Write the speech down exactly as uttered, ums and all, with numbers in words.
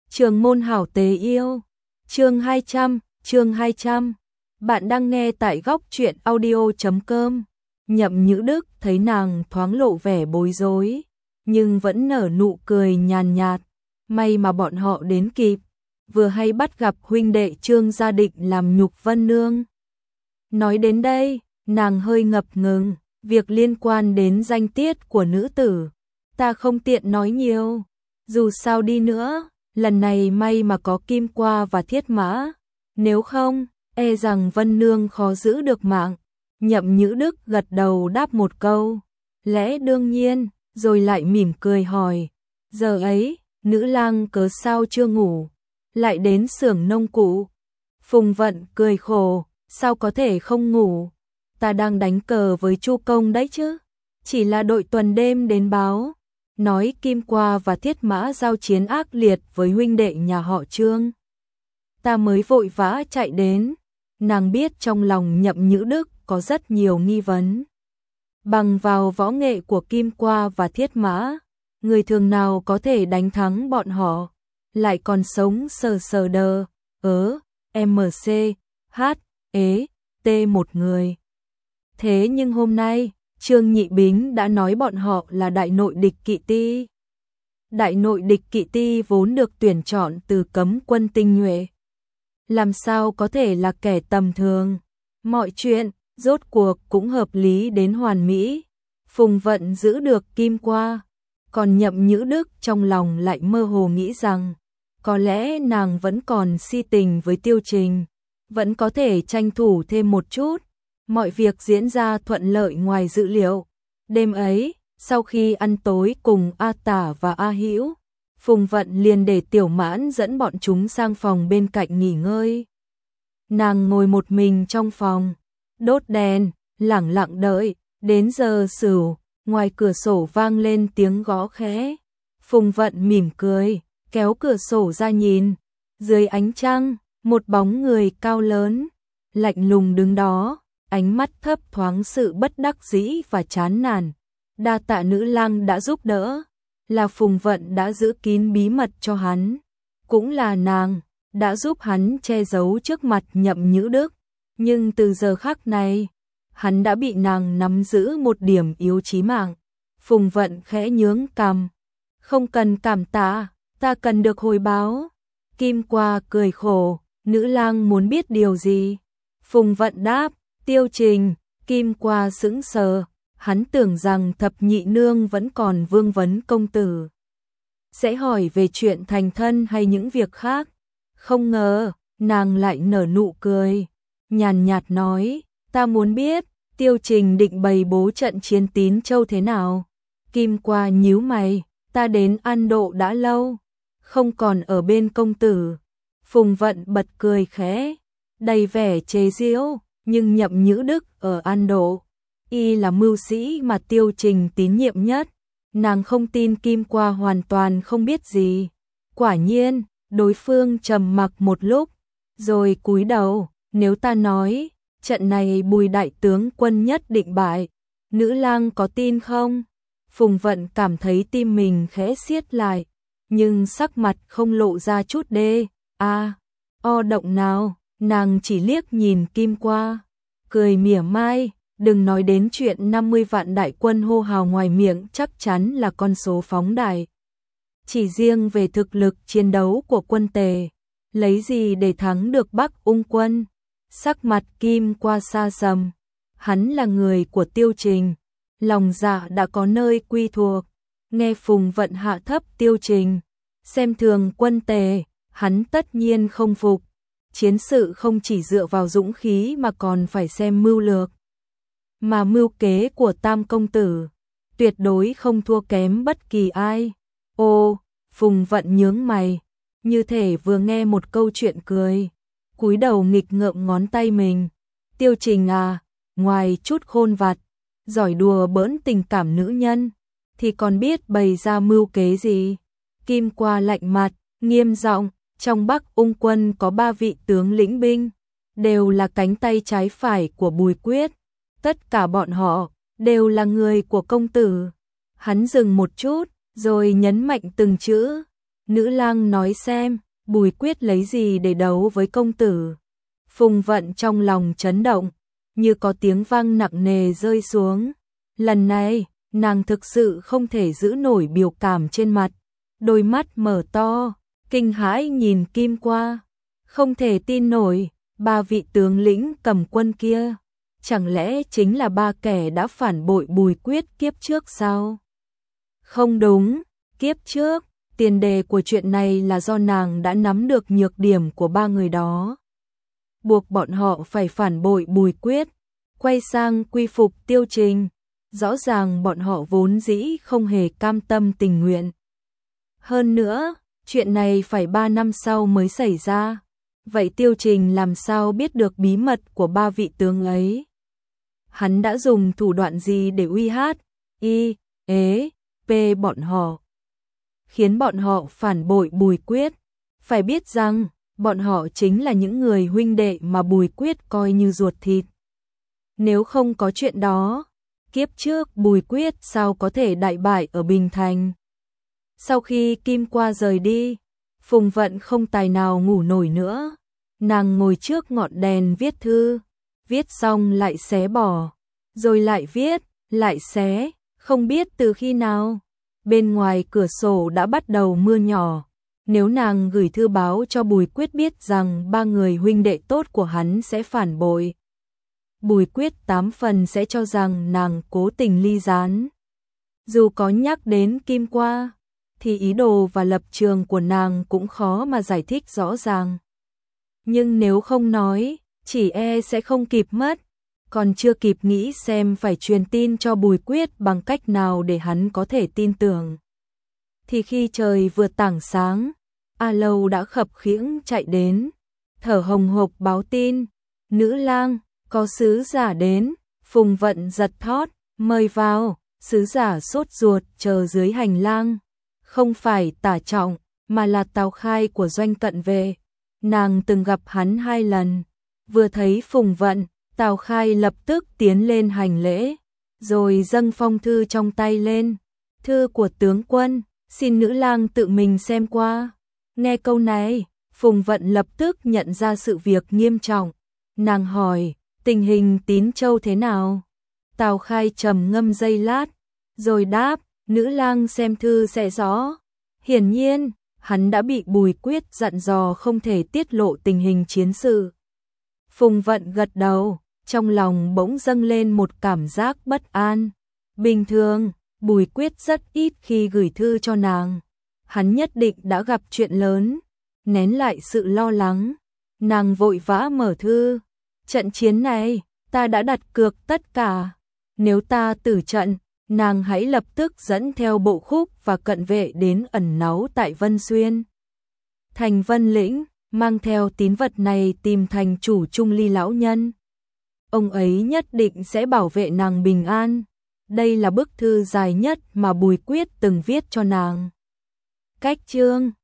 Trường môn hảo tế yêu. Chương hai trăm, chương hai trăm. Bạn đang nghe tại góc truyện audio chấm com. Nhậm Nhữ Đức thấy nàng thoáng lộ vẻ bối rối, nhưng vẫn nở nụ cười nhàn nhạt. May mà bọn họ đến kịp, vừa hay bắt gặp huynh đệ Trương gia định làm nhục Vân Nương. Nói đến đây, nàng hơi ngập ngừng, việc liên quan đến danh tiết của nữ tử, ta không tiện nói nhiều. Dù sao đi nữa, lần này may mà có Kim Qua và Thiết Mã, nếu không, e rằng Vân Nương khó giữ được mạng. Nhậm Nhữ Đức gật đầu đáp một câu, lẽ đương nhiên, rồi lại mỉm cười hỏi, giờ ấy, nữ lang cớ sao chưa ngủ, lại đến xưởng nông cụ? Phùng Vận cười khổ, sao có thể không ngủ, ta đang đánh cờ với Chu Công đấy chứ, chỉ là đội tuần đêm đến báo, nói Kim Qua và Thiết Mã giao chiến ác liệt với huynh đệ nhà họ Trương. Ta mới vội vã chạy đến, nàng biết trong lòng Nhậm Nhữ Đức có rất nhiều nghi vấn. Bằng vào võ nghệ của Kim Qua và Thiết Mã, người thường nào có thể đánh thắng bọn họ, lại còn sống sờ sờ đờ, ớ, em xê, hát, ế, tê một người. Thế nhưng hôm nay, Trương Nhị Bính đã nói bọn họ là đại nội địch kỵ ti. Đại nội địch kỵ ti vốn được tuyển chọn từ cấm quân tinh nhuệ. Làm sao có thể là kẻ tầm thường? Mọi chuyện, rốt cuộc cũng hợp lý đến hoàn mỹ. Phùng Vận giữ được Kim Qua, còn Nhậm Nhữ Đức trong lòng lại mơ hồ nghĩ rằng, có lẽ nàng vẫn còn si tình với Tiêu Trình, vẫn có thể tranh thủ thêm một chút. Mọi việc diễn ra thuận lợi ngoài dự liệu. Đêm ấy, sau khi ăn tối cùng A Tả và A Hữu, Phùng Vận liền để Tiểu Mãn dẫn bọn chúng sang phòng bên cạnh nghỉ ngơi. Nàng ngồi một mình trong phòng, đốt đèn, lẳng lặng đợi, đến giờ sửu, ngoài cửa sổ vang lên tiếng gõ khẽ. Phùng Vận mỉm cười, kéo cửa sổ ra nhìn, dưới ánh trăng, một bóng người cao lớn, lạnh lùng đứng đó. Ánh mắt thấp thoáng sự bất đắc dĩ và chán nản. Đa tạ nữ lang đã giúp đỡ, là Phùng Vận đã giữ kín bí mật cho hắn, cũng là nàng đã giúp hắn che giấu trước mặt Nhậm Nhữ Đức, nhưng từ giờ khắc này, hắn đã bị nàng nắm giữ một điểm yếu chí mạng. Phùng Vận khẽ nhướng cằm, không cần cảm tạ, ta cần được hồi báo. Kim Qua cười khổ, nữ lang muốn biết điều gì? Phùng Vận đáp, Tiêu Trình. Kim Qua sững sờ, hắn tưởng rằng thập nhị nương vẫn còn vương vấn công tử, sẽ hỏi về chuyện thành thân hay những việc khác. Không ngờ, nàng lại nở nụ cười, nhàn nhạt nói, ta muốn biết, Tiêu Trình định bày bố trận chiến Tín Châu thế nào. Kim Qua nhíu mày, ta đến An Độ đã lâu, không còn ở bên công tử. Phùng Vận bật cười khẽ, đầy vẻ chế giễu. Nhưng Nhậm Nhữ Đức ở An Độ, y là mưu sĩ mà Tiêu Trình tín nhiệm nhất, nàng không tin Kim Qua hoàn toàn không biết gì. Quả nhiên, đối phương trầm mặc một lúc, rồi cúi đầu, nếu ta nói, trận này Bùi đại tướng quân nhất định bại, nữ lang có tin không? Phùng Vận cảm thấy tim mình khẽ siết lại, nhưng sắc mặt không lộ ra chút đê, a, o động nào. Nàng chỉ liếc nhìn Kim Qua, cười mỉa mai, đừng nói đến chuyện năm mươi vạn đại quân hô hào ngoài miệng chắc chắn là con số phóng đại. Chỉ riêng về thực lực chiến đấu của quân Tề, lấy gì để thắng được Bắc Ung quân? Sắc mặt Kim Qua xa sầm, hắn là người của Tiêu Trình, lòng dạ đã có nơi quy thuộc, nghe Phùng Vận hạ thấp Tiêu Trình, xem thường quân Tề, hắn tất nhiên không phục. Chiến sự không chỉ dựa vào dũng khí mà còn phải xem mưu lược. Mà mưu kế của Tam công tử, tuyệt đối không thua kém bất kỳ ai. Ô, Phùng Vận nhướng mày, như thể vừa nghe một câu chuyện cười, cúi đầu nghịch ngợm ngón tay mình. Tiêu Trình à, ngoài chút khôn vặt, giỏi đùa bỡn tình cảm nữ nhân, thì còn biết bày ra mưu kế gì? Kim Qua lạnh mặt, nghiêm giọng. Trong Bắc Ung quân có ba vị tướng lĩnh binh, đều là cánh tay trái phải của Bùi Quyết. Tất cả bọn họ đều là người của công tử. Hắn dừng một chút, rồi nhấn mạnh từng chữ. Nữ lang nói xem, Bùi Quyết lấy gì để đấu với công tử. Phùng Vận trong lòng chấn động, như có tiếng vang nặng nề rơi xuống. Lần này, nàng thực sự không thể giữ nổi biểu cảm trên mặt, đôi mắt mở to, kinh hãi nhìn Kim Qua, không thể tin nổi, ba vị tướng lĩnh cầm quân kia, chẳng lẽ chính là ba kẻ đã phản bội Bùi Quyết kiếp trước sao? Không đúng, kiếp trước, tiền đề của chuyện này là do nàng đã nắm được nhược điểm của ba người đó, buộc bọn họ phải phản bội Bùi Quyết, quay sang quy phục Tiêu Trình. Rõ ràng bọn họ vốn dĩ không hề cam tâm tình nguyện. Hơn nữa, chuyện này phải ba năm sau mới xảy ra. Vậy Tiêu Trình làm sao biết được bí mật của ba vị tướng ấy? Hắn đã dùng thủ đoạn gì để uy hát, y, ế, p bọn họ? Khiến bọn họ phản bội Bùi Quyết. Phải biết rằng, bọn họ chính là những người huynh đệ mà Bùi Quyết coi như ruột thịt. Nếu không có chuyện đó, kiếp trước Bùi Quyết sao có thể đại bại ở Bình Thành. Sau khi Kim Qua rời đi, Phùng Vận không tài nào ngủ nổi nữa. Nàng ngồi trước ngọn đèn viết thư, viết xong lại xé bỏ, rồi lại viết, lại xé, không biết từ khi nào. Bên ngoài cửa sổ đã bắt đầu mưa nhỏ. Nếu nàng gửi thư báo cho Bùi Quyết biết rằng ba người huynh đệ tốt của hắn sẽ phản bội, Bùi Quyết tám phần sẽ cho rằng nàng cố tình ly gián. Dù có nhắc đến Kim Qua, thì ý đồ và lập trường của nàng cũng khó mà giải thích rõ ràng. Nhưng nếu không nói, chỉ e sẽ không kịp mất. Còn chưa kịp nghĩ xem phải truyền tin cho Bùi Quyết bằng cách nào để hắn có thể tin tưởng, thì khi trời vừa tảng sáng, A Lâu đã khập khiễng chạy đến, thở hồng hộc báo tin, nữ lang, có sứ giả đến. Phùng Vận giật thót, mời vào. Sứ giả sốt ruột chờ dưới hành lang, không phải Tả Trọng, mà là Tào Khai của Doanh Cận về. Nàng từng gặp hắn hai lần, vừa thấy Phùng Vận, Tào Khai lập tức tiến lên hành lễ, rồi dâng phong thư trong tay lên. Thư của tướng quân, xin nữ lang tự mình xem qua. Nghe câu này, Phùng Vận lập tức nhận ra sự việc nghiêm trọng. Nàng hỏi, tình hình Tín Châu thế nào? Tào Khai trầm ngâm giây lát, rồi đáp, nữ lang xem thư sẽ rõ. Hiển nhiên, hắn đã bị Bùi Quyết dặn dò không thể tiết lộ tình hình chiến sự. Phùng Vận gật đầu, trong lòng bỗng dâng lên một cảm giác bất an. Bình thường, Bùi Quyết rất ít khi gửi thư cho nàng. Hắn nhất định đã gặp chuyện lớn, nén lại sự lo lắng. Nàng vội vã mở thư. Trận chiến này, ta đã đặt cược tất cả. Nếu ta tử trận, nàng hãy lập tức dẫn theo Bộ Khúc và Cận Vệ đến ẩn náu tại Vân Xuyên. Thành Vân Lĩnh, mang theo tín vật này tìm thành chủ Trung Ly lão nhân. Ông ấy nhất định sẽ bảo vệ nàng bình an. Đây là bức thư dài nhất mà Bùi Quyết từng viết cho nàng. Cách chương